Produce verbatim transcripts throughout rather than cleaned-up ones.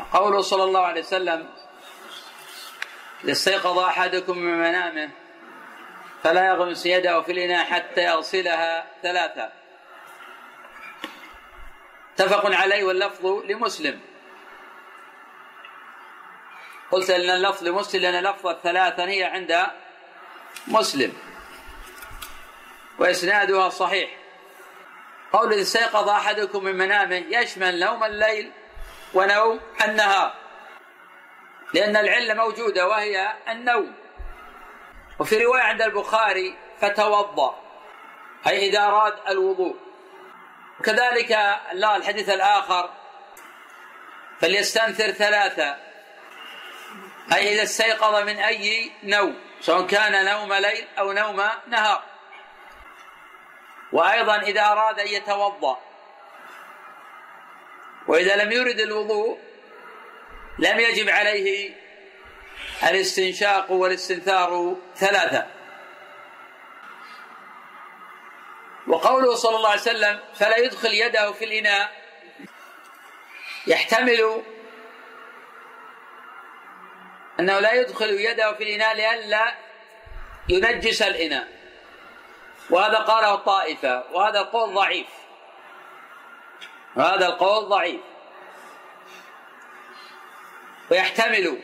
قوله صلى الله عليه وسلم: إذا استيقظ أحدكم من منامه فلا يغمس يده في الإناء حتى يغسلها ثلاثة. اتفق عليه واللفظ لمسلم. قلت أن اللفظ لمسلم لأن لفظ الثلاثة هي عند مسلم وإسنادها صحيح. قول إذا استيقظ أحدكم من منامه يشمل نوم الليل ونوم النهار، لأن العلة موجودة وهي النوم. وفي رواية عند البخاري: فتوضأ، أي إذا أراد الوضوء. وكذلك الحديث الآخر: فليستنثر ثلاثة، أي إذا استيقظ من أي نوم، سواء كان نوم ليل أو نوم نهار. وأيضا إذا أراد أن يتوضأ، وإذا لم يرد الوضوء لم يجب عليه الاستنشاق والاستنثار ثلاثة. وقوله صلى الله عليه وسلم: فلا يدخل يده في الإناء، يحتمل أنه لا يدخل يده في الإناء لئلا ينجس الإناء، وهذا قاله الطائفة، وهذا القول ضعيف، وهذا القول ضعيف. ويحتمل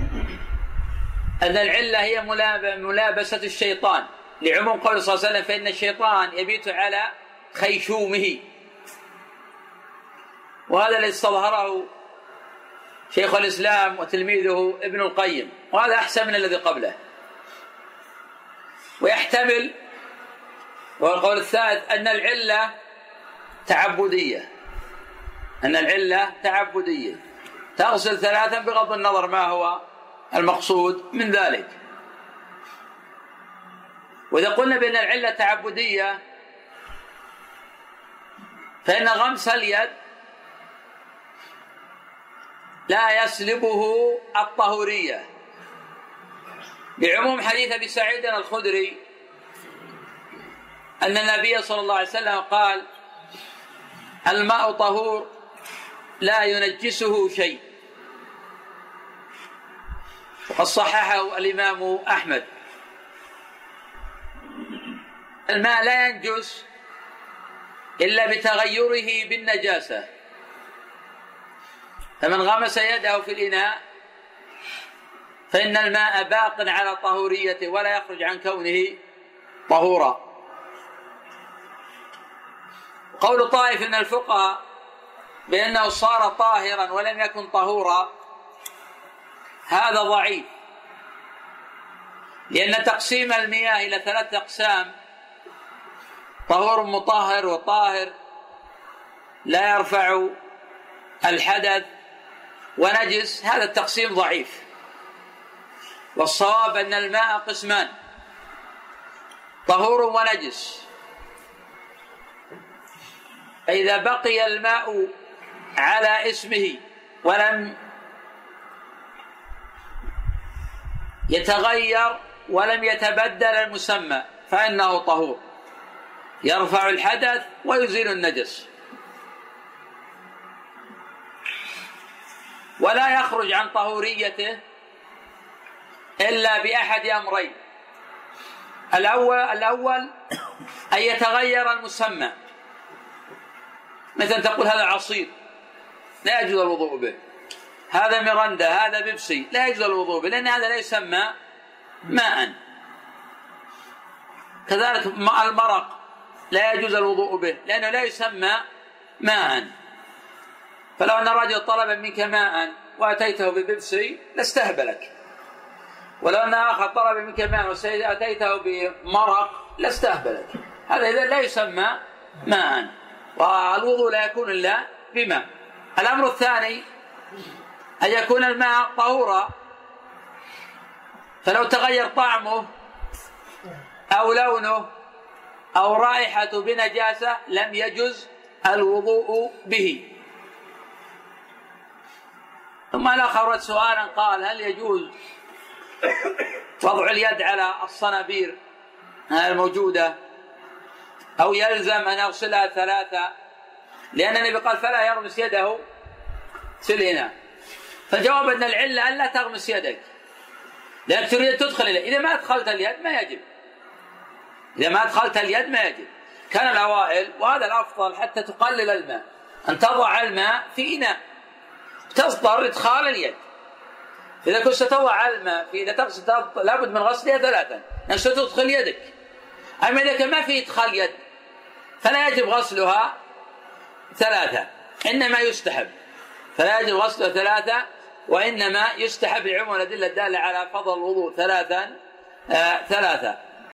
أن العلة هي ملابسة الشيطان، لعموم قول صلى الله عليه وسلم: فإن الشيطان يبيت على خيشومه. وهذا الذي استظهره شيخ الإسلام وتلميذه ابن القيم، وهذا أحسن من الذي قبله. ويحتمل، والقول الثالث، أن العلة تعبدية، أن العلة تعبدية تغسل ثلاثا بغض النظر ما هو المقصود من ذلك. وإذا قلنا بأن العلة تعبدية فإن غمس اليد لا يسلبه الطهورية، بعموم حديث أبي سعيد الخدري أن النبي صلى الله عليه وسلم قال: الماء طهور لا ينجسه شيء. وقد صححه الإمام أحمد. الماء لا ينجس إلا بتغيره بالنجاسة، فمن غمس يده في الإناء فإن الماء باق على طهوريته ولا يخرج عن كونه طهورا. قول طائف من الفقهاء بأنه صار طاهرا ولم يكن طهورا هذا ضعيف، لأن تقسيم المياه إلى ثلاثة أقسام: طهور مطهر وطاهر لا يرفع الحدث ونجس، هذا التقسيم ضعيف. والصواب أن الماء قسمان: طهور ونجس. فإذا بقي الماء على اسمه ولم يتغير ولم يتبدل المسمى فإنه طهور، يرفع الحدث ويزيل النجس، ولا يخرج عن طهوريته إلا بأحد أمرين: الأول, الأول أن يتغير المسمى، مثلا تقول هذا عصير لا يجوز الوضوء به، هذا مرندا، هذا بيبسي، لا يجوز الوضوء به لأن هذا لا يسمى ماء. كذلك ماء المرق لا يجوز الوضوء به لأنه لا يسمى ماء. فلو أن رجل طلب منك ماء وأتيته ببيبسي لاستهبلك، ولو أن آخر طلب منك ماء وأتيته بمرق لاستهبلك. هذا إذا لا يسمى ماء، والوضوء لا يكون إلا بماء. الأمر الثاني أن يكون الماء طهورا، فلو تغير طعمه أو لونه أو رائحته بنجاسة لم يجز الوضوء به. ثم الآخر سؤالا قال: هل يجوز وضع اليد على الصنابير الموجودة أو يلزم أن يغسلها ثلاثة؟ لأن النبي قال: فلا يغمس يده في الإناء. فالجواب أن العلة أن لا تغمس يدك لأنك تريد أن تدخل اليد. إذا ما أدخلت اليد ما يجب، إذا ما أدخلت اليد ما يجب. كان الأوائل، وهذا الأفضل حتى تقلل الماء، أن تضع الماء في إناء تصدر إدخال اليد. إذا كنت ستضع الماء في إذا تغسل لابد من غسلها ثلاثا لأنك ستدخل يدك. أما إذا كان ما في إدخال يد فلا يجب غسلها ثلاثة، إنما يستحب، فلا يجب غسلها ثلاثة وإنما يستحب لعموم الأدلة الدالة على فضل الوضوء ثلاثا آه ثلاثة